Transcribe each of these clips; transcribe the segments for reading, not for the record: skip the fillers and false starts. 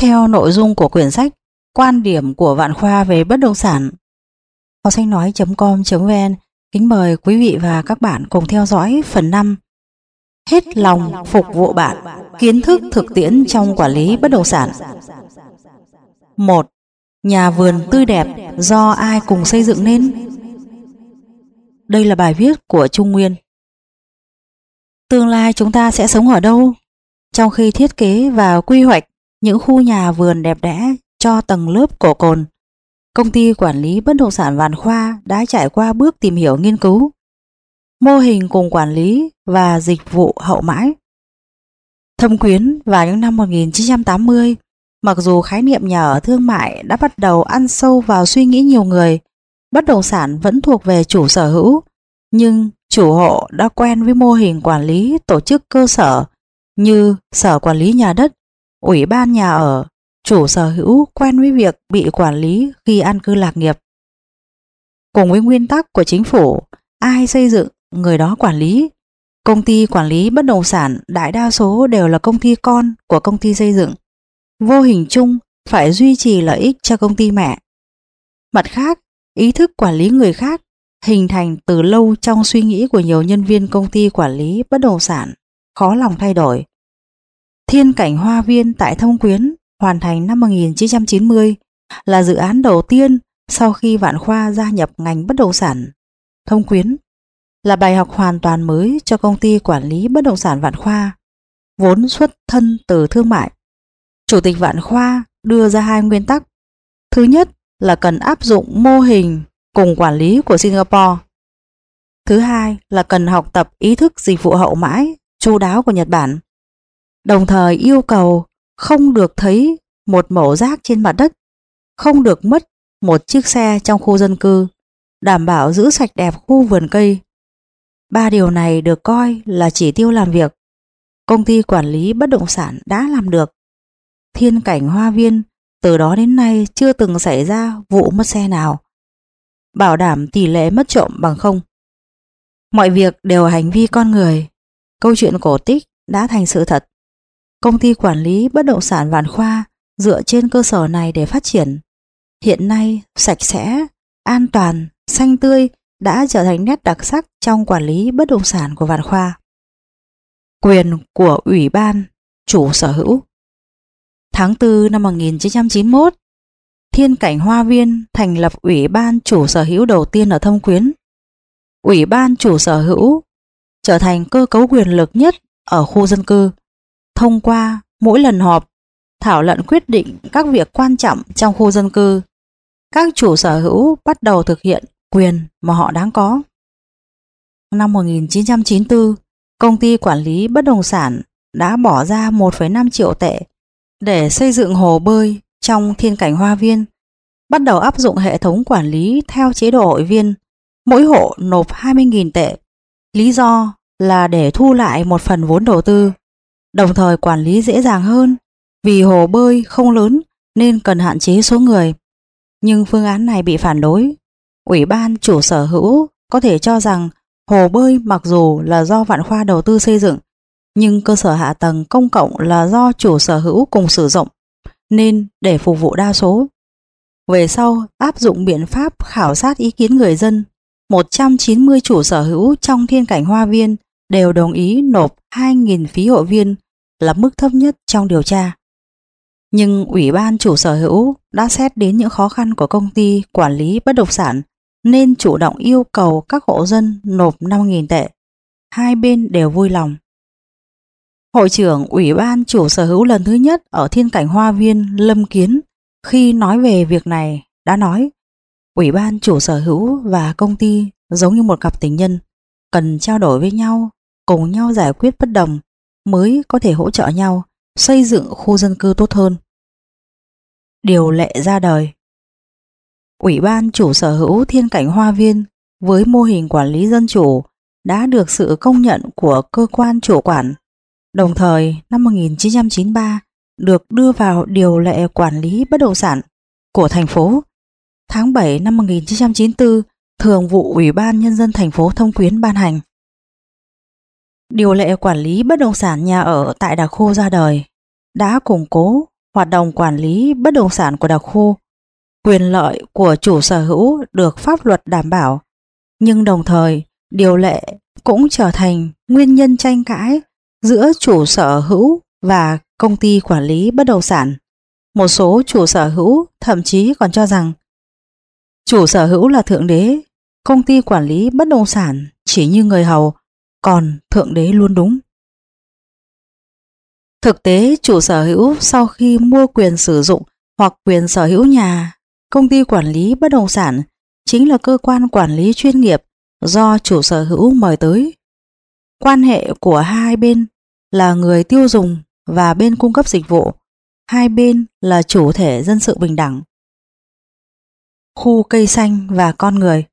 theo nội dung của quyển sách Quan điểm của Vạn Khoa về bất động sản. Kho sách nói.com.vn kính mời quý vị và các bạn cùng theo dõi phần 5. Hết lòng phục vụ bạn, kiến thức thực tiễn trong quản lý bất động sản. 1. Nhà vườn tươi đẹp do ai cùng xây dựng nên? Đây là bài viết của Trung Nguyên. Tương lai chúng ta sẽ sống ở đâu? Trong khi thiết kế và quy hoạch những khu nhà vườn đẹp đẽ cho tầng lớp cổ cồn, công ty quản lý bất động sản Vạn Khoa đã trải qua bước tìm hiểu nghiên cứu, mô hình cùng quản lý và dịch vụ hậu mãi. Thâm Quyến vào những năm 1980, mặc dù khái niệm nhà ở thương mại đã bắt đầu ăn sâu vào suy nghĩ nhiều người, bất động sản vẫn thuộc về chủ sở hữu, nhưng chủ hộ đã quen với mô hình quản lý tổ chức cơ sở như sở quản lý nhà đất, ủy ban nhà ở. Chủ sở hữu quen với việc bị quản lý khi an cư lạc nghiệp. Cùng với nguyên tắc của chính phủ, ai xây dựng người đó quản lý. Công ty quản lý bất động sản đại đa số đều là công ty con của công ty xây dựng. Vô hình chung phải duy trì lợi ích cho công ty mẹ. Mặt khác, ý thức quản lý người khác hình thành từ lâu trong suy nghĩ của nhiều nhân viên công ty quản lý bất động sản, khó lòng thay đổi. Thiên Cảnh Hoa Viên tại Thâm Quyến hoàn thành năm 1990, là dự án đầu tiên sau khi Vạn Khoa gia nhập ngành bất động sản. Thâm Quyến là bài học hoàn toàn mới cho công ty quản lý bất động sản Vạn Khoa, vốn xuất thân từ thương mại. Chủ tịch Vạn Khoa đưa ra hai nguyên tắc. Thứ nhất là cần áp dụng mô hình cùng quản lý của Singapore. Thứ hai là cần học tập ý thức dịch vụ hậu mãi chu đáo của Nhật Bản. Đồng thời yêu cầu không được thấy một mẩu rác trên mặt đất, không được mất một chiếc xe trong khu dân cư, đảm bảo giữ sạch đẹp khu vườn cây. Ba điều này được coi là chỉ tiêu làm việc. Công ty quản lý bất động sản đã làm được. Thiên Cảnh Hoa Viên từ đó đến nay chưa từng xảy ra vụ mất xe nào, bảo đảm tỷ lệ mất trộm bằng không. Mọi việc đều hành vi con người. Câu chuyện cổ tích đã thành sự thật. Công ty quản lý bất động sản Vạn Khoa dựa trên cơ sở này để phát triển. Hiện nay, sạch sẽ, an toàn, xanh tươi đã trở thành nét đặc sắc trong quản lý bất động sản của Vạn Khoa. Quyền của Ủy ban chủ sở hữu. Tháng 4 năm 1991, Thiên Cảnh Hoa Viên thành lập Ủy ban chủ sở hữu đầu tiên ở Thâm Quyến. Ủy ban chủ sở hữu trở thành cơ cấu quyền lực nhất ở khu dân cư. Thông qua mỗi lần họp, thảo luận quyết định các việc quan trọng trong khu dân cư, các chủ sở hữu bắt đầu thực hiện quyền mà họ đáng có. Năm 1994, công ty quản lý bất động sản đã bỏ ra 1,5 triệu tệ để xây dựng hồ bơi trong Thiên Cảnh Hoa Viên, bắt đầu áp dụng hệ thống quản lý theo chế độ hội viên, mỗi hộ nộp 20.000 tệ. Lý do là để thu lại một phần vốn đầu tư, đồng thời quản lý dễ dàng hơn, vì hồ bơi không lớn nên cần hạn chế số người. Nhưng phương án này bị phản đối. Ủy ban chủ sở hữu có thể cho rằng hồ bơi mặc dù là do Vạn Khoa đầu tư xây dựng, nhưng cơ sở hạ tầng công cộng là do chủ sở hữu cùng sử dụng, nên để phục vụ đa số. Về sau áp dụng biện pháp khảo sát ý kiến người dân, 190 chủ sở hữu trong Thiên Cảnh Hoa Viên đều đồng ý nộp 2.000 phí hội viên, là mức thấp nhất trong điều tra. Nhưng Ủy ban chủ sở hữu đã xét đến những khó khăn của công ty quản lý bất động sản nên chủ động yêu cầu các hộ dân nộp 5.000 tệ. Hai bên đều vui lòng. Hội trưởng Ủy ban chủ sở hữu lần thứ nhất ở Thiên Cảnh Hoa Viên Lâm Kiến khi nói về việc này đã nói: Ủy ban chủ sở hữu và công ty giống như một cặp tình nhân, cần trao đổi với nhau, cùng nhau giải quyết bất đồng mới có thể hỗ trợ nhau xây dựng khu dân cư tốt hơn. Điều lệ ra đời. Ủy ban chủ sở hữu Thiên Cảnh Hoa Viên với mô hình quản lý dân chủ đã được sự công nhận của cơ quan chủ quản. Đồng thời, năm 1993 được đưa vào điều lệ quản lý bất động sản của thành phố. Tháng 7 năm 1994, Thường vụ Ủy ban Nhân dân thành phố Thâm Quyến ban hành. Điều lệ quản lý bất động sản nhà ở tại Đặc Khu ra đời, đã củng cố hoạt động quản lý bất động sản của đặc khu, quyền lợi của chủ sở hữu được pháp luật đảm bảo, nhưng đồng thời điều lệ cũng trở thành nguyên nhân tranh cãi giữa chủ sở hữu và công ty quản lý bất động sản. Một số chủ sở hữu thậm chí còn cho rằng chủ sở hữu là thượng đế, công ty quản lý bất động sản chỉ như người hầu, còn thượng đế luôn đúng. Thực tế, chủ sở hữu sau khi mua quyền sử dụng hoặc quyền sở hữu nhà, công ty quản lý bất động sản chính là cơ quan quản lý chuyên nghiệp do chủ sở hữu mời tới. Quan hệ của hai bên là người tiêu dùng và bên cung cấp dịch vụ, hai bên là chủ thể dân sự bình đẳng. Khu cây xanh và con người.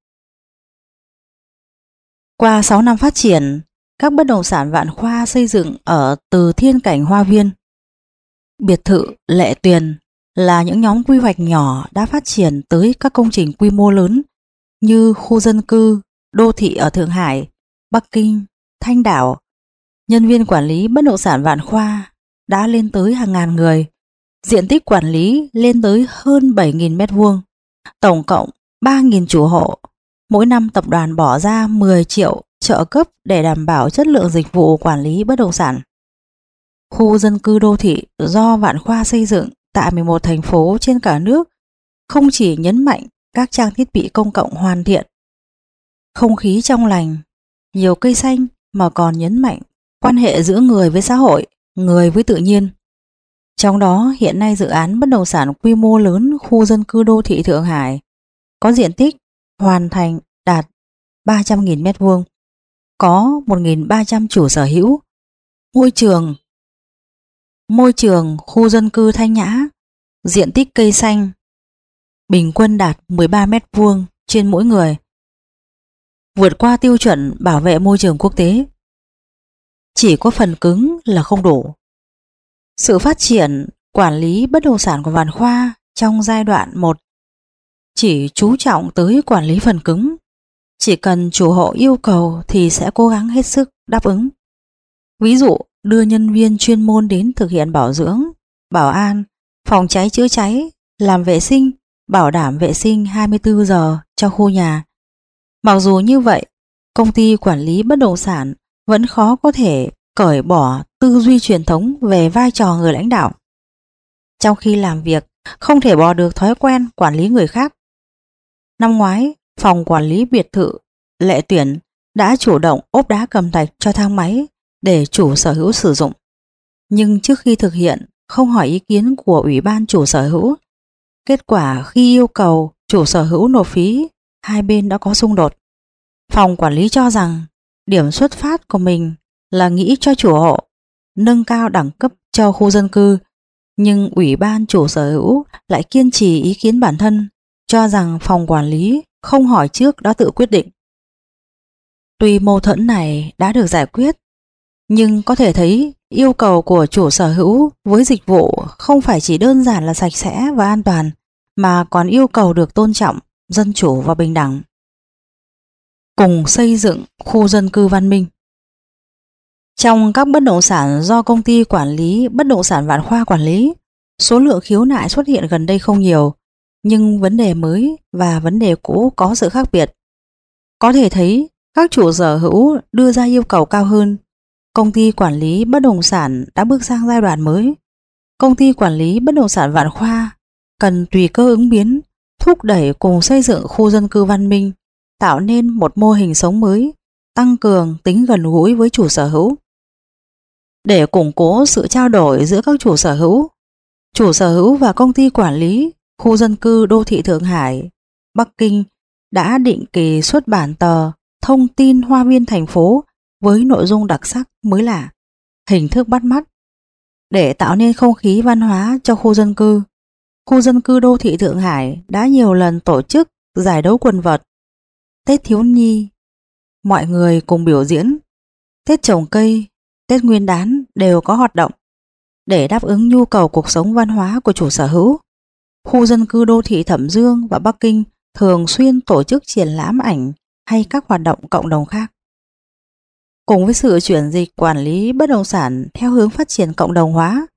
Qua 6 năm phát triển, các bất động sản Vạn Khoa xây dựng ở Từ Thiên Cảnh Hoa Viên, biệt thự Lệ Tuyền là những nhóm quy hoạch nhỏ đã phát triển tới các công trình quy mô lớn như khu dân cư, đô thị ở Thượng Hải, Bắc Kinh, Thanh Đảo. Nhân viên quản lý bất động sản Vạn Khoa đã lên tới hàng ngàn người, diện tích quản lý lên tới hơn 7.000 m², tổng cộng 3.000 chủ hộ. Mỗi năm tập đoàn bỏ ra 10 triệu trợ cấp để đảm bảo chất lượng dịch vụ quản lý bất động sản. Khu dân cư đô thị do Vạn Khoa xây dựng tại 11 thành phố trên cả nước không chỉ nhấn mạnh các trang thiết bị công cộng hoàn thiện, không khí trong lành, nhiều cây xanh, mà còn nhấn mạnh quan hệ giữa người với xã hội, người với tự nhiên. Trong đó hiện nay dự án bất động sản quy mô lớn khu dân cư đô thị Thượng Hải có diện tích hoàn thành đạt 300.000 m², có 1.300 chủ sở hữu. Môi trường khu dân cư thanh nhã, diện tích cây xanh bình quân đạt 13 m² trên mỗi người, vượt qua tiêu chuẩn bảo vệ môi trường quốc tế. Chỉ có phần cứng là không đủ. Sự phát triển quản lý bất động sản của Vạn Khoa trong giai đoạn 1 chỉ chú trọng tới quản lý phần cứng. Chỉ cần chủ hộ yêu cầu thì sẽ cố gắng hết sức đáp ứng. Ví dụ đưa nhân viên chuyên môn đến thực hiện bảo dưỡng, bảo an, phòng cháy chữa cháy, làm vệ sinh, bảo đảm vệ sinh 24 giờ cho khu nhà. Mặc dù như vậy, công ty quản lý bất động sản vẫn khó có thể cởi bỏ tư duy truyền thống về vai trò người lãnh đạo. Trong khi làm việc, không thể bỏ được thói quen quản lý người khác. Năm ngoái, phòng quản lý biệt thự Lệ Tuyển đã chủ động ốp đá cầm thạch cho thang máy để chủ sở hữu sử dụng. Nhưng trước khi thực hiện, không hỏi ý kiến của Ủy ban chủ sở hữu. Kết quả khi yêu cầu chủ sở hữu nộp phí, hai bên đã có xung đột. Phòng quản lý cho rằng điểm xuất phát của mình là nghĩ cho chủ hộ, nâng cao đẳng cấp cho khu dân cư, nhưng Ủy ban chủ sở hữu lại kiên trì ý kiến bản thân, cho rằng phòng quản lý không hỏi trước đã tự quyết định. Tuy mâu thuẫn này đã được giải quyết, nhưng có thể thấy yêu cầu của chủ sở hữu với dịch vụ không phải chỉ đơn giản là sạch sẽ và an toàn, mà còn yêu cầu được tôn trọng, dân chủ và bình đẳng. Cùng xây dựng khu dân cư văn minh. Trong các bất động sản do công ty quản lý bất động sản Vạn Khoa quản lý, số lượng khiếu nại xuất hiện gần đây không nhiều, nhưng vấn đề mới và vấn đề cũ có sự khác biệt. Có thể thấy các chủ sở hữu đưa ra yêu cầu cao hơn. Công ty quản lý bất động sản đã bước sang giai đoạn mới. Công ty quản lý bất động sản Vạn Khoa cần tùy cơ ứng biến, thúc đẩy cùng xây dựng khu dân cư văn minh, tạo nên một mô hình sống mới, tăng cường tính gần gũi với chủ sở hữu. Để củng cố sự trao đổi giữa các chủ sở hữu và công ty quản lý khu dân cư đô thị Thượng Hải, Bắc Kinh đã định kỳ xuất bản tờ Thông tin Hoa viên thành phố với nội dung đặc sắc mới lạ, hình thức bắt mắt. Để tạo nên không khí văn hóa cho khu dân cư đô thị Thượng Hải đã nhiều lần tổ chức giải đấu quần vợt, Tết thiếu nhi, mọi người cùng biểu diễn, Tết trồng cây, Tết Nguyên đán đều có hoạt động. Để đáp ứng nhu cầu cuộc sống văn hóa của chủ sở hữu, khu dân cư đô thị Thẩm Dương và Bắc Kinh thường xuyên tổ chức triển lãm ảnh hay các hoạt động cộng đồng khác. Cùng với sự chuyển dịch quản lý bất động sản theo hướng phát triển cộng đồng hóa,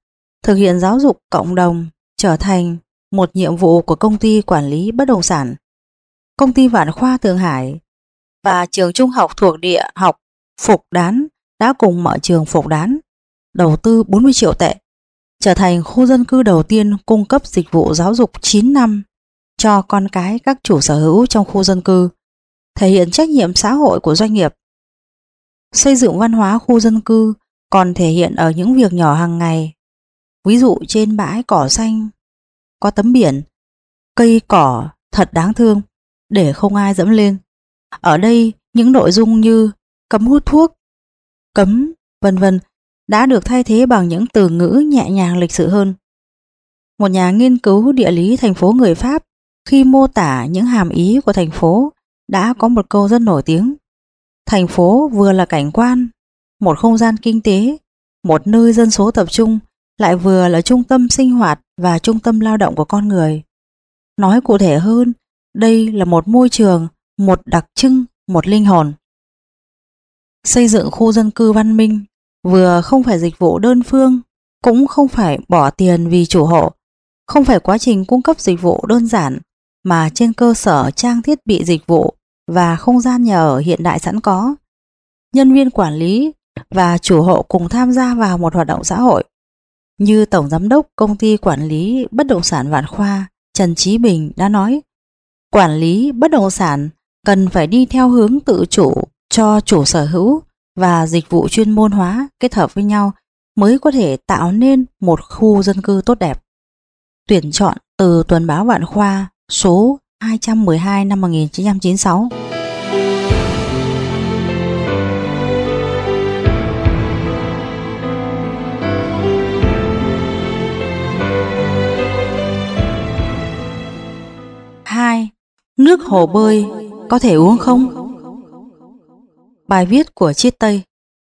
thực hiện giáo dục cộng đồng trở thành một nhiệm vụ của công ty quản lý bất động sản. Công ty Vạn Khoa Thượng Hải và trường trung học thuộc địa học Phục Đán đã cùng mở trường Phục Đán, đầu tư 40 triệu tệ, trở thành khu dân cư đầu tiên cung cấp dịch vụ giáo dục 9 năm cho con cái các chủ sở hữu trong khu dân cư, thể hiện trách nhiệm xã hội của doanh nghiệp. Xây dựng văn hóa khu dân cư còn thể hiện ở những việc nhỏ hàng ngày. Ví dụ trên bãi cỏ xanh có tấm biển cây cỏ thật đáng thương để không ai dẫm lên. Ở đây những nội dung như cấm hút thuốc, cấm vân vân đã được thay thế bằng những từ ngữ nhẹ nhàng lịch sự hơn. Một nhà nghiên cứu địa lý thành phố người Pháp khi mô tả những hàm ý của thành phố đã có một câu rất nổi tiếng. Thành phố vừa là cảnh quan, một không gian kinh tế, một nơi dân số tập trung, lại vừa là trung tâm sinh hoạt và trung tâm lao động của con người. Nói cụ thể hơn, đây là một môi trường, một đặc trưng, một linh hồn. Xây dựng khu dân cư văn minh vừa không phải dịch vụ đơn phương, cũng không phải bỏ tiền vì chủ hộ, không phải quá trình cung cấp dịch vụ đơn giản, mà trên cơ sở trang thiết bị dịch vụ và không gian nhà ở hiện đại sẵn có. Nhân viên quản lý và chủ hộ cùng tham gia vào một hoạt động xã hội. Như Tổng Giám đốc Công ty Quản lý Bất động sản Vạn Khoa Trần Chí Bình đã nói, quản lý bất động sản cần phải đi theo hướng tự chủ cho chủ sở hữu và dịch vụ chuyên môn hóa kết hợp với nhau mới có thể tạo nên một khu dân cư tốt đẹp. Tuyển chọn từ Tuần báo Vạn Khoa số 212 năm 1996. Nước hồ bơi có thể uống không? Bài viết của Chiết Tây.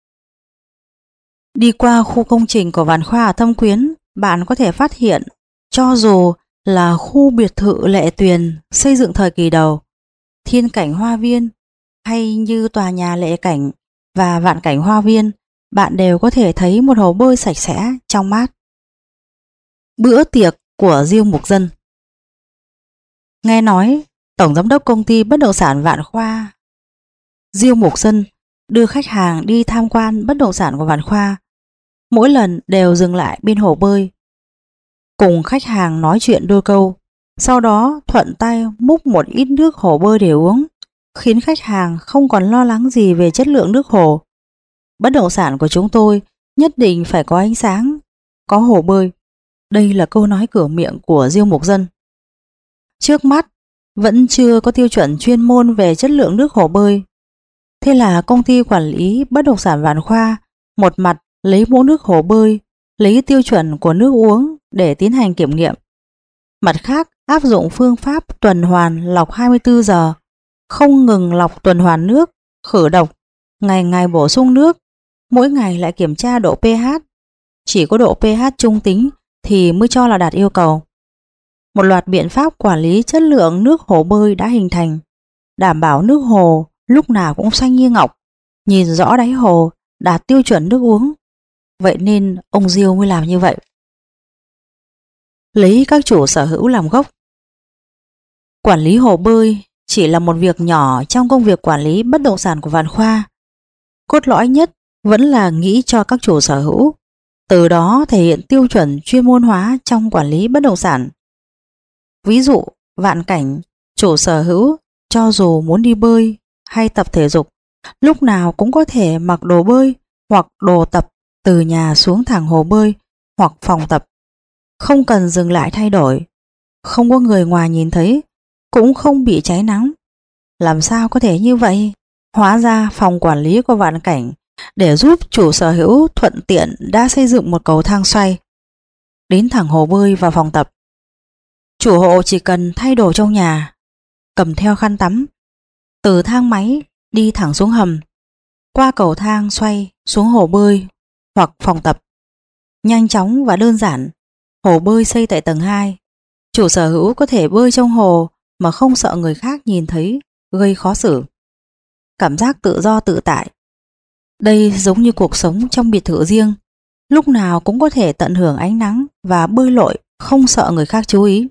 Đi qua khu công trình của Vạn Khoa ở Thâm Quyến, bạn có thể phát hiện cho dù là khu biệt thự Lệ Tuyền xây dựng thời kỳ đầu, Thiên Cảnh Hoa Viên hay như tòa nhà Lệ Cảnh và Vạn Cảnh Hoa Viên, bạn đều có thể thấy một hồ bơi sạch sẽ, trong mát. Bữa tiệc của Diêu Mục Dân. Nghe nói Tổng Giám đốc Công ty Bất động sản Vạn Khoa Diêu Mục Dân đưa khách hàng đi tham quan bất động sản của Vạn Khoa, mỗi lần đều dừng lại bên hồ bơi, cùng khách hàng nói chuyện đôi câu, sau đó thuận tay múc một ít nước hồ bơi để uống, khiến khách hàng không còn lo lắng gì về chất lượng nước hồ. Bất động sản của chúng tôi nhất định phải có ánh sáng, có hồ bơi. Đây là câu nói cửa miệng của Diêu Mục Dân. Trước mắt vẫn chưa có tiêu chuẩn chuyên môn về chất lượng nước hồ bơi. Thế là công ty quản lý bất động sản Vạn Khoa một mặt lấy mẫu nước hồ bơi, lấy tiêu chuẩn của nước uống để tiến hành kiểm nghiệm, mặt khác áp dụng phương pháp tuần hoàn lọc 24 giờ, không ngừng lọc tuần hoàn nước, khử độc, ngày ngày bổ sung nước, mỗi ngày lại kiểm tra độ pH. Chỉ có độ pH trung tính thì mới cho là đạt yêu cầu. Một loạt biện pháp quản lý chất lượng nước hồ bơi đã hình thành, đảm bảo nước hồ lúc nào cũng xanh như ngọc, nhìn rõ đáy hồ, đạt tiêu chuẩn nước uống. Vậy nên ông Diêu mới làm như vậy. Lấy các chủ sở hữu làm gốc. Quản lý hồ bơi chỉ là một việc nhỏ trong công việc quản lý bất động sản của Vạn Khoa. Cốt lõi nhất vẫn là nghĩ cho các chủ sở hữu, từ đó thể hiện tiêu chuẩn chuyên môn hóa trong quản lý bất động sản. Ví dụ, Vạn Cảnh, chủ sở hữu cho dù muốn đi bơi hay tập thể dục, lúc nào cũng có thể mặc đồ bơi hoặc đồ tập từ nhà xuống thẳng hồ bơi hoặc phòng tập, không cần dừng lại thay đổi, không có người ngoài nhìn thấy, cũng không bị cháy nắng. Làm sao có thể như vậy? Hóa ra phòng quản lý của Vạn Cảnh để giúp chủ sở hữu thuận tiện đã xây dựng một cầu thang xoay đến thẳng hồ bơi và phòng tập. Chủ hộ chỉ cần thay đồ trong nhà, cầm theo khăn tắm, từ thang máy đi thẳng xuống hầm, qua cầu thang xoay xuống hồ bơi hoặc phòng tập. Nhanh chóng và đơn giản. Hồ bơi xây tại tầng 2, chủ sở hữu có thể bơi trong hồ mà không sợ người khác nhìn thấy gây khó xử. Cảm giác tự do tự tại. Đây giống như cuộc sống trong biệt thự riêng, lúc nào cũng có thể tận hưởng ánh nắng và bơi lội không sợ người khác chú ý.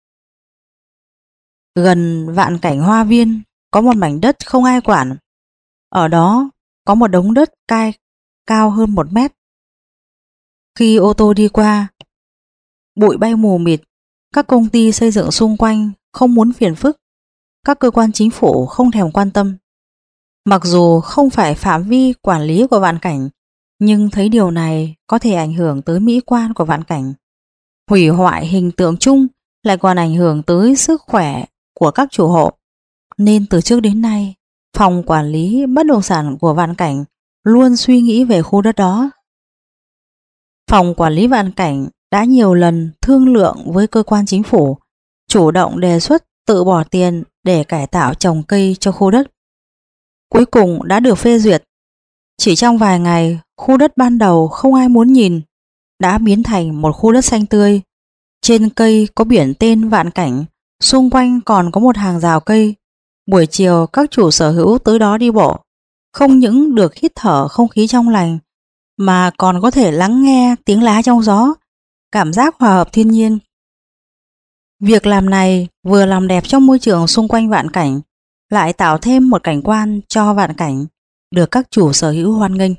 Gần Vạn Cảnh Hoa Viên có một mảnh đất không ai quản. Ở đó có một đống đất cao hơn 1 mét. Khi ô tô đi qua, bụi bay mù mịt. Các công ty xây dựng xung quanh không muốn phiền phức. Các cơ quan chính phủ không thèm quan tâm. Mặc dù không phải phạm vi quản lý của Vạn Cảnh, nhưng thấy điều này có thể ảnh hưởng tới mỹ quan của Vạn Cảnh. Hủy hoại hình tượng chung lại còn ảnh hưởng tới sức khỏe của các chủ hộ. Nên từ trước đến nay, phòng quản lý bất động sản của Vạn Cảnh luôn suy nghĩ về khu đất đó. Phòng quản lý Vạn Cảnh đã nhiều lần thương lượng với cơ quan chính phủ, chủ động đề xuất tự bỏ tiền để cải tạo trồng cây cho khu đất. Cuối cùng đã được phê duyệt. Chỉ trong vài ngày, khu đất ban đầu không ai muốn nhìn đã biến thành một khu đất xanh tươi. Trên cây có biển tên Vạn Cảnh, xung quanh còn có một hàng rào cây. Buổi chiều các chủ sở hữu tới đó đi bộ, không những được hít thở không khí trong lành mà còn có thể lắng nghe tiếng lá trong gió, cảm giác hòa hợp thiên nhiên. Việc làm này vừa làm đẹp trong môi trường xung quanh Vạn Cảnh, lại tạo thêm một cảnh quan cho Vạn Cảnh được các chủ sở hữu hoan nghênh.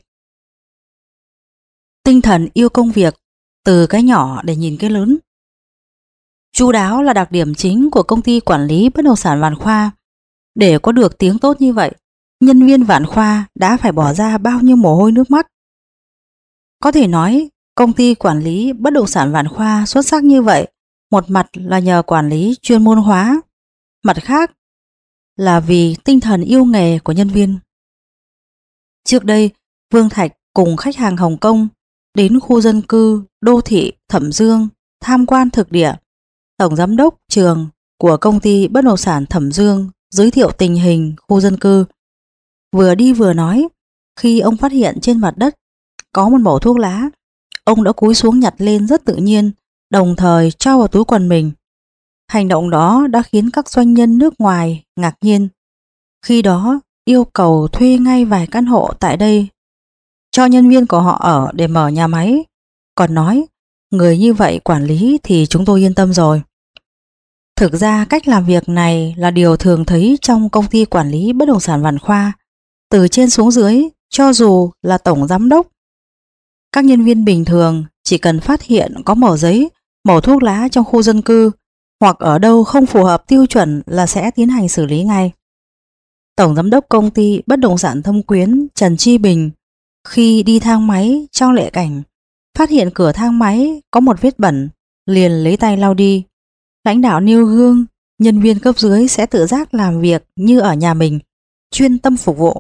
Tinh thần yêu công việc, từ cái nhỏ để nhìn cái lớn. Chu đáo là đặc điểm chính của công ty quản lý bất động sản Vạn Khoa. Để có được tiếng tốt như vậy, nhân viên Vạn Khoa đã phải bỏ ra bao nhiêu mồ hôi nước mắt. Có thể nói, công ty quản lý bất động sản Vạn Khoa xuất sắc như vậy, một mặt là nhờ quản lý chuyên môn hóa, mặt khác là vì tinh thần yêu nghề của nhân viên. Trước đây, Vương Thạch cùng khách hàng Hồng Kông đến khu dân cư đô thị Thẩm Dương tham quan thực địa. Tổng giám đốc Trường của công ty bất động sản Thẩm Dương giới thiệu tình hình khu dân cư. Vừa đi vừa nói, khi ông phát hiện trên mặt đất có một mẩu thuốc lá, ông đã cúi xuống nhặt lên rất tự nhiên, đồng thời cho vào túi quần mình. Hành động đó đã khiến các doanh nhân nước ngoài ngạc nhiên. Khi đó yêu cầu thuê ngay vài căn hộ tại đây cho nhân viên của họ ở để mở nhà máy. Còn nói, người như vậy quản lý thì chúng tôi yên tâm rồi. Thực ra cách làm việc này là điều thường thấy trong công ty quản lý bất động sản Vạn Khoa. Từ trên xuống dưới, cho dù là tổng giám đốc, các nhân viên bình thường chỉ cần phát hiện có mẩu giấy, mẩu thuốc lá trong khu dân cư hoặc ở đâu không phù hợp tiêu chuẩn là sẽ tiến hành xử lý ngay. Tổng giám đốc công ty bất động sản Thâm Quyến Trần Chi Bình khi đi thang máy trong lệ cảnh phát hiện cửa thang máy có một vết bẩn, liền lấy tay lau đi. Lãnh đạo nêu gương, nhân viên cấp dưới sẽ tự giác làm việc như ở nhà mình, chuyên tâm phục vụ.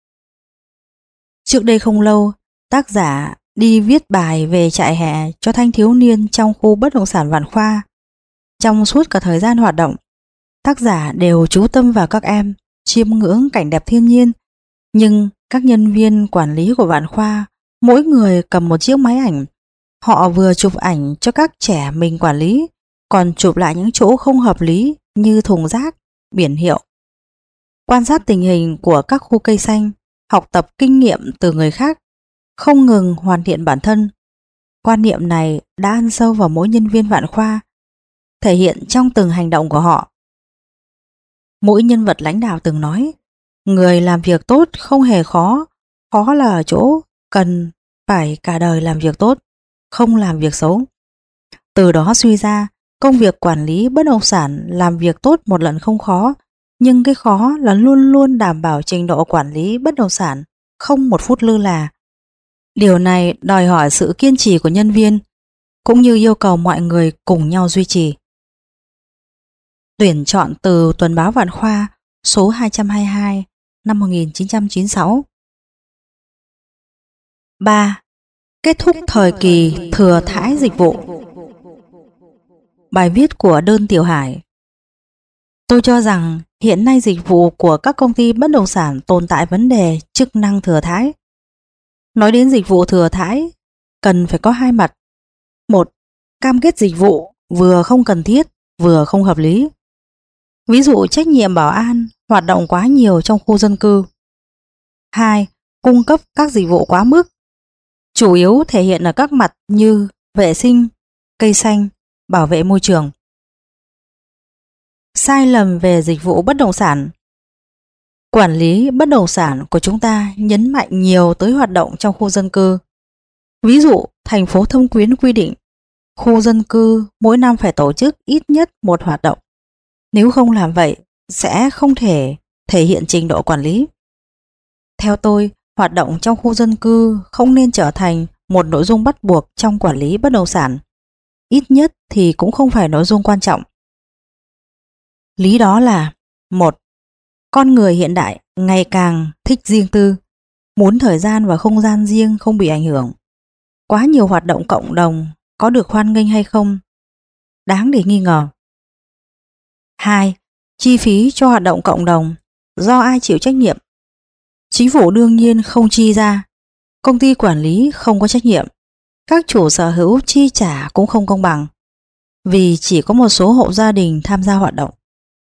Trước đây không lâu, tác giả đi viết bài về trại hè cho thanh thiếu niên trong khu bất động sản Vạn Khoa. Trong suốt cả thời gian hoạt động, tác giả đều chú tâm vào các em, chiêm ngưỡng cảnh đẹp thiên nhiên. Nhưng các nhân viên quản lý của Vạn Khoa, mỗi người cầm một chiếc máy ảnh. Họ vừa chụp ảnh cho các trẻ mình quản lý, còn chụp lại những chỗ không hợp lý như thùng rác, biển hiệu. Quan sát tình hình của các khu cây xanh, học tập kinh nghiệm từ người khác, không ngừng hoàn thiện bản thân. Quan niệm này đã ăn sâu vào mỗi nhân viên Vạn Khoa, thể hiện trong từng hành động của họ. Mỗi nhân vật lãnh đạo từng nói, người làm việc tốt không hề khó, khó là ở chỗ cần phải cả đời làm việc tốt, không làm việc xấu. Từ đó suy ra, công việc quản lý bất động sản làm việc tốt một lần không khó, nhưng cái khó là luôn luôn đảm bảo trình độ quản lý bất động sản, không một phút lơ là. Điều này đòi hỏi sự kiên trì của nhân viên, cũng như yêu cầu mọi người cùng nhau duy trì. Tuyển chọn từ Tuần báo Vạn Khoa số 222 năm 1996. 3. Kết thúc thời kỳ thừa thãi dịch vụ. Bài viết của Đơn Tiểu Hải. Tôi cho rằng hiện nay dịch vụ của các công ty bất động sản tồn tại vấn đề chức năng thừa thãi. Nói đến dịch vụ thừa thãi, cần phải có hai mặt. Một, cam kết dịch vụ vừa không cần thiết, vừa không hợp lý. Ví dụ trách nhiệm bảo an hoạt động quá nhiều trong khu dân cư. 2. Cung cấp các dịch vụ quá mức. chủ yếu thể hiện ở các mặt như vệ sinh, cây xanh, bảo vệ môi trường. Sai lầm về dịch vụ bất động sản. Quản lý bất động sản của chúng ta nhấn mạnh nhiều tới hoạt động trong khu dân cư. Ví dụ, thành phố Thâm Quyến quy định khu dân cư mỗi năm phải tổ chức ít nhất một hoạt động. Nếu không làm vậy, sẽ không thể hiện trình độ quản lý. Theo tôi, hoạt động trong khu dân cư không nên trở thành một nội dung bắt buộc trong quản lý bất động sản. Ít nhất thì cũng không phải nội dung quan trọng. Lý đó là: 1. Con người hiện đại ngày càng thích riêng tư, muốn thời gian và không gian riêng không bị ảnh hưởng. Quá nhiều hoạt động cộng đồng có được hoan nghênh hay không? Đáng để nghi ngờ. 2. Chi phí cho hoạt động cộng đồng do ai chịu trách nhiệm? Chính phủ đương nhiên không chi ra, công ty quản lý không có trách nhiệm, các chủ sở hữu chi trả cũng không công bằng, vì chỉ có một số hộ gia đình tham gia hoạt động.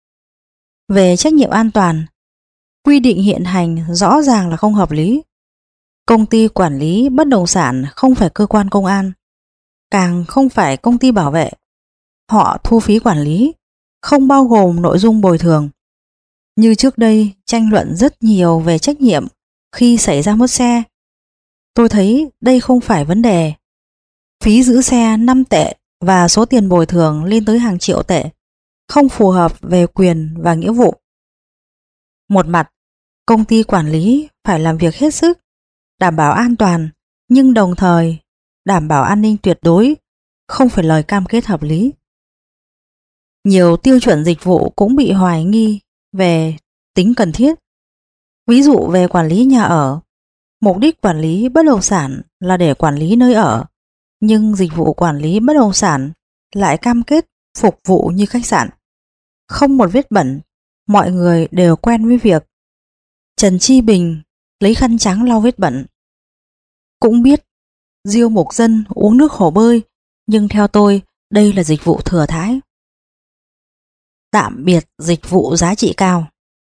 Về trách nhiệm an toàn, quy định hiện hành rõ ràng là không hợp lý. Công ty quản lý bất động sản không phải cơ quan công an, càng không phải công ty bảo vệ. Họ thu phí quản lý, không bao gồm nội dung bồi thường. Như trước đây tranh luận rất nhiều về trách nhiệm khi xảy ra mất xe. Tôi thấy đây không phải vấn đề. Phí giữ xe 5 tệ và số tiền bồi thường lên tới hàng triệu tệ, không phù hợp về quyền và nghĩa vụ. Một mặt, công ty quản lý phải làm việc hết sức, đảm bảo an toàn, nhưng đồng thời đảm bảo an ninh tuyệt đối, không phải lời cam kết hợp lý. Nhiều tiêu chuẩn dịch vụ cũng bị hoài nghi về tính cần thiết. Ví dụ về quản lý nhà ở, mục đích quản lý bất động sản là để quản lý nơi ở, nhưng dịch vụ quản lý bất động sản lại cam kết phục vụ như khách sạn. Không một vết bẩn, mọi người đều quen với việc Trần Chi Bình lấy khăn trắng lau vết bẩn. Cũng biết diêu mục dân uống nước hồ bơi, nhưng theo tôi đây là dịch vụ thừa thãi. Tạm biệt dịch vụ giá trị cao.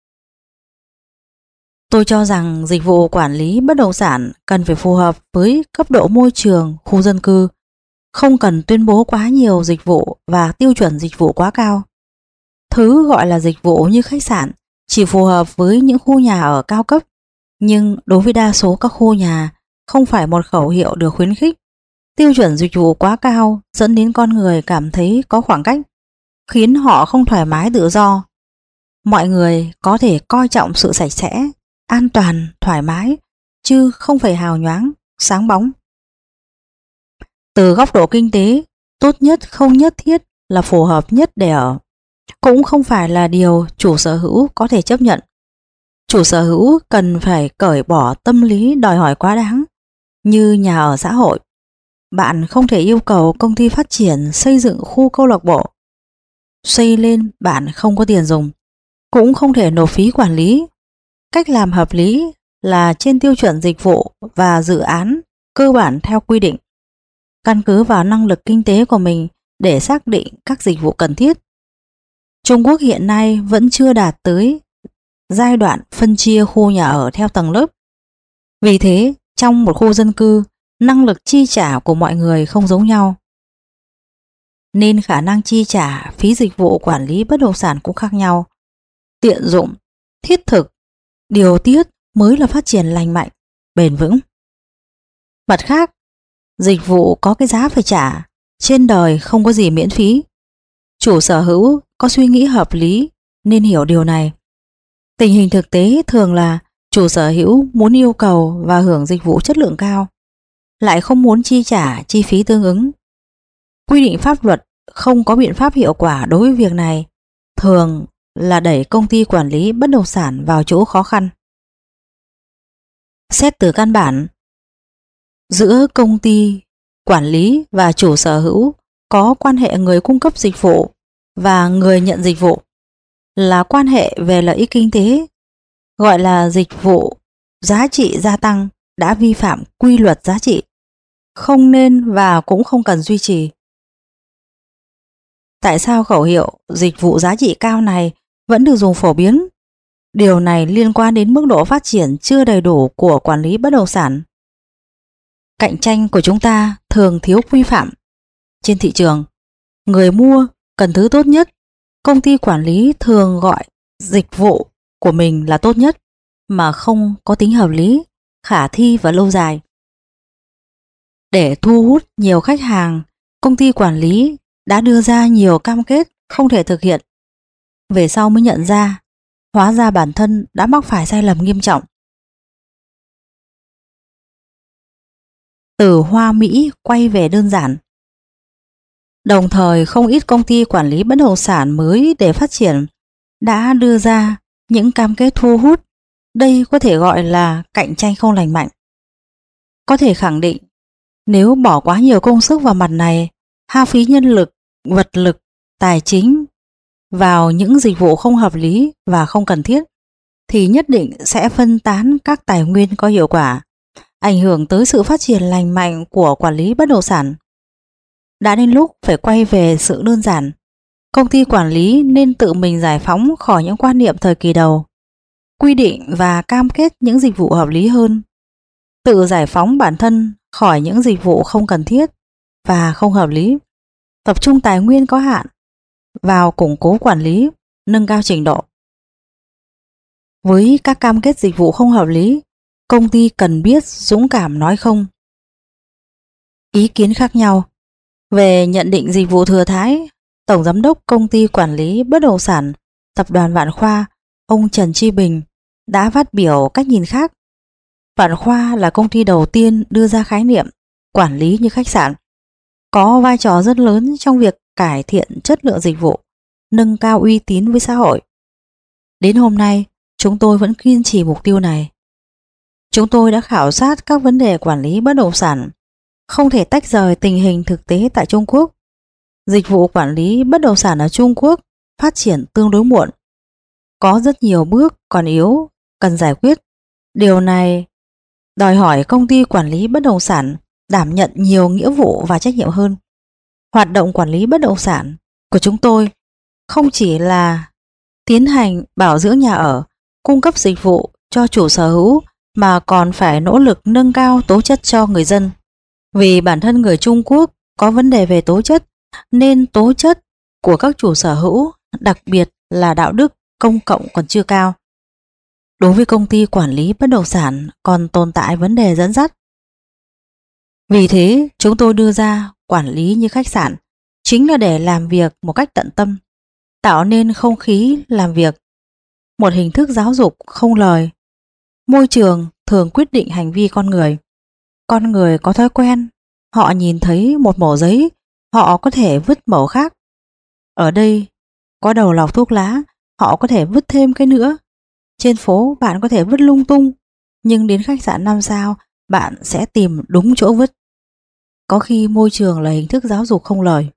Tôi cho rằng dịch vụ quản lý bất động sản cần phải phù hợp với cấp độ môi trường khu dân cư, không cần tuyên bố quá nhiều dịch vụ và tiêu chuẩn dịch vụ quá cao. Thứ gọi là dịch vụ như khách sạn chỉ phù hợp với những khu nhà ở cao cấp, nhưng đối với đa số các khu nhà không phải một khẩu hiệu được khuyến khích. Tiêu chuẩn dịch vụ quá cao dẫn đến con người cảm thấy có khoảng cách, khiến họ không thoải mái tự do. Mọi người có thể coi trọng sự sạch sẽ, an toàn, thoải mái, chứ không phải hào nhoáng, sáng bóng. Từ góc độ kinh tế, tốt nhất không nhất thiết là phù hợp nhất để ở, cũng không phải là điều chủ sở hữu có thể chấp nhận. Chủ sở hữu cần phải cởi bỏ tâm lý đòi hỏi quá đáng. Như nhà ở xã hội, bạn không thể yêu cầu công ty phát triển xây dựng khu câu lạc bộ. Xây lên bạn không có tiền dùng, cũng không thể nộp phí quản lý. Cách làm hợp lý là trên tiêu chuẩn dịch vụ và dự án cơ bản theo quy định, căn cứ vào năng lực kinh tế của mình để xác định các dịch vụ cần thiết. Trung Quốc hiện nay vẫn chưa đạt tới giai đoạn phân chia khu nhà ở theo tầng lớp. Vì thế, trong một khu dân cư, năng lực chi trả của mọi người không giống nhau, nên khả năng chi trả phí dịch vụ quản lý bất động sản cũng khác nhau. Tiện dụng, thiết thực, điều tiết mới là phát triển lành mạnh, bền vững. Mặt khác, dịch vụ có cái giá phải trả, trên đời không có gì miễn phí. Chủ sở hữu có suy nghĩ hợp lý nên hiểu điều này. Tình hình thực tế thường là chủ sở hữu muốn yêu cầu và hưởng dịch vụ chất lượng cao, lại không muốn chi trả chi phí tương ứng. Quy định pháp luật không có biện pháp hiệu quả đối với việc này, thường là đẩy công ty quản lý bất động sản vào chỗ khó khăn. Xét từ căn bản, giữa công ty quản lý và chủ sở hữu có quan hệ người cung cấp dịch vụ và người nhận dịch vụ, là quan hệ về lợi ích kinh tế, gọi là dịch vụ giá trị gia tăng, đã vi phạm quy luật giá trị, không nên và cũng không cần duy trì. Tại sao khẩu hiệu dịch vụ giá trị cao này vẫn được dùng phổ biến? Điều này liên quan đến mức độ phát triển chưa đầy đủ của quản lý bất động sản. cạnh tranh của chúng ta thường thiếu quy phạm. Trên thị trường, người mua cần thứ tốt nhất. Công ty quản lý thường gọi dịch vụ của mình là tốt nhất mà không có tính hợp lý, khả thi và lâu dài. Để thu hút nhiều khách hàng, công ty quản lý đã đưa ra nhiều cam kết không thể thực hiện. Về sau mới nhận ra, hóa ra bản thân đã mắc phải sai lầm nghiêm trọng. Từ hoa mỹ quay về đơn giản. Đồng thời không ít công ty quản lý bất động sản mới để phát triển đã đưa ra những cam kết thu hút. Đây có thể gọi là cạnh tranh không lành mạnh. Có thể khẳng định, nếu bỏ quá nhiều công sức vào mặt này, hao phí nhân lực, vật lực, tài chính vào những dịch vụ không hợp lý và không cần thiết, thì nhất định sẽ phân tán các tài nguyên có hiệu quả, ảnh hưởng tới sự phát triển lành mạnh của quản lý bất động sản. Đã đến lúc phải quay về sự đơn giản. Công ty quản lý nên tự mình giải phóng khỏi những quan niệm thời kỳ đầu, quy định và cam kết những dịch vụ hợp lý hơn, tự giải phóng bản thân khỏi những dịch vụ không cần thiết và không hợp lý, tập trung tài nguyên có hạn vào củng cố quản lý, nâng cao trình độ. Với các cam kết dịch vụ không hợp lý, công ty cần biết dũng cảm nói không. Ý kiến khác nhau về nhận định dịch vụ thừa thãi, Tổng Giám đốc Công ty Quản lý Bất động sản Tập đoàn Vạn Khoa, ông Trần Chi Bình đã phát biểu cách nhìn khác. Vạn Khoa là công ty đầu tiên đưa ra khái niệm quản lý như khách sạn, có vai trò rất lớn trong việc cải thiện chất lượng dịch vụ, nâng cao uy tín với xã hội. Đến hôm nay, chúng tôi vẫn kiên trì mục tiêu này. Chúng tôi đã khảo sát các vấn đề quản lý bất động sản, không thể tách rời tình hình thực tế tại Trung Quốc. Dịch vụ quản lý bất động sản ở Trung Quốc phát triển tương đối muộn. Có rất nhiều bước còn yếu, cần giải quyết. Điều này đòi hỏi công ty quản lý bất động sản đảm nhận nhiều nghĩa vụ và trách nhiệm hơn. Hoạt động quản lý bất động sản của chúng tôi không chỉ là tiến hành bảo dưỡng nhà ở, cung cấp dịch vụ cho chủ sở hữu, mà còn phải nỗ lực nâng cao tố chất cho người dân. Vì bản thân người Trung Quốc có vấn đề về tố chất, nên tố chất của các chủ sở hữu, đặc biệt là đạo đức công cộng còn chưa cao. Đối với công ty quản lý bất động sản còn tồn tại vấn đề dẫn dắt. Vì thế, chúng tôi đưa ra quản lý như khách sạn chính là để làm việc một cách tận tâm, tạo nên không khí làm việc, một hình thức giáo dục không lời. Môi trường thường quyết định hành vi con người. Con người có thói quen, họ nhìn thấy một mẩu giấy, họ có thể vứt mẩu khác. Ở đây có đầu lọc thuốc lá, họ có thể vứt thêm cái nữa. Trên phố bạn có thể vứt lung tung, nhưng đến khách sạn 5 sao bạn sẽ tìm đúng chỗ vứt. Có khi môi trường là hình thức giáo dục không lời.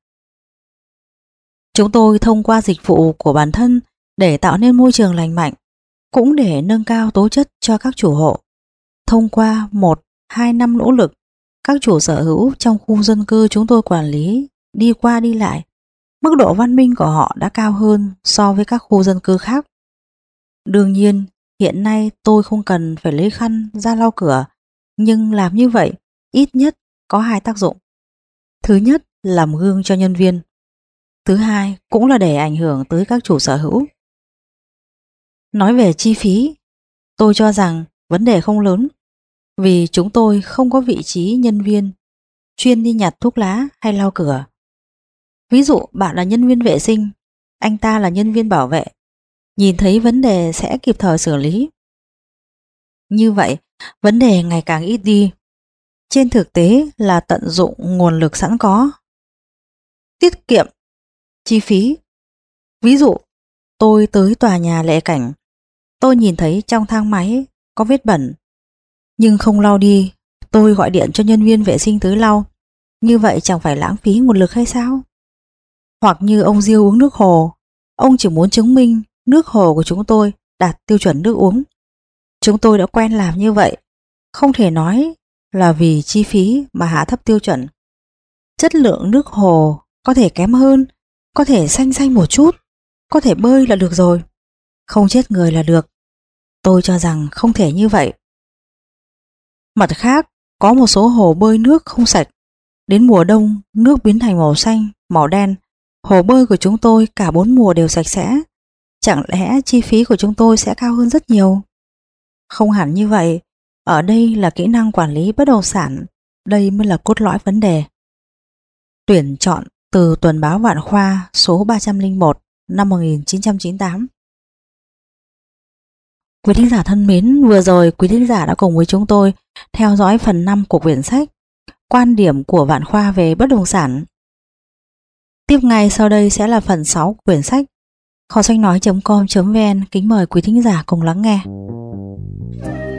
Chúng tôi thông qua dịch vụ của bản thân để tạo nên môi trường lành mạnh, cũng để nâng cao tố chất cho các chủ hộ. Thông qua 1-2 năm nỗ lực, các chủ sở hữu trong khu dân cư chúng tôi quản lý đi qua đi lại, mức độ văn minh của họ đã cao hơn so với các khu dân cư khác. Đương nhiên, hiện nay tôi không cần phải lấy khăn ra lau cửa, nhưng làm như vậy ít nhất có 2 tác dụng. Thứ nhất, làm gương cho nhân viên. Thứ hai, cũng là để ảnh hưởng tới các chủ sở hữu. Nói về chi phí, tôi cho rằng vấn đề không lớn, vì chúng tôi không có vị trí nhân viên chuyên đi nhặt thuốc lá hay lau cửa. Ví dụ bạn là nhân viên vệ sinh, anh ta là nhân viên bảo vệ, nhìn thấy vấn đề sẽ kịp thời xử lý. Như vậy, vấn đề ngày càng ít đi. Trên thực tế là tận dụng nguồn lực sẵn có, tiết kiệm chi phí. Ví dụ, tôi tới tòa nhà Lệ Cảnh, tôi nhìn thấy trong thang máy có vết bẩn, nhưng không lau đi, tôi gọi điện cho nhân viên vệ sinh tới lau. Như vậy chẳng phải lãng phí nguồn lực hay sao? Hoặc như ông Diêu uống nước hồ, ông chỉ muốn chứng minh nước hồ của chúng tôi đạt tiêu chuẩn nước uống. Chúng tôi đã quen làm như vậy, không thể nói là vì chi phí mà hạ thấp tiêu chuẩn. Chất lượng nước hồ có thể kém hơn, có thể xanh xanh một chút, có thể bơi là được rồi, không chết người là được. Tôi cho rằng không thể như vậy. Mặt khác, Có một số hồ bơi nước không sạch. Đến mùa đông, nước biến thành màu xanh, màu đen. Hồ bơi của chúng tôi cả 4 mùa đều sạch sẽ. Chẳng lẽ chi phí của chúng tôi sẽ cao hơn rất nhiều? Không hẳn như vậy. Ở đây là kỹ năng quản lý bất động sản. Đây mới là cốt lõi vấn đề. Tuyển chọn từ Tuần báo Vạn Khoa số 301 năm 1998. Quý thính giả thân mến, vừa rồi quý thính giả đã cùng với chúng tôi theo dõi phần 5 của quyển sách Quan điểm của Vạn Khoa về bất động sản. Tiếp ngay sau đây sẽ là phần 6 của quyển sách. Kho sách nói.com.vn kính mời quý thính giả cùng lắng nghe.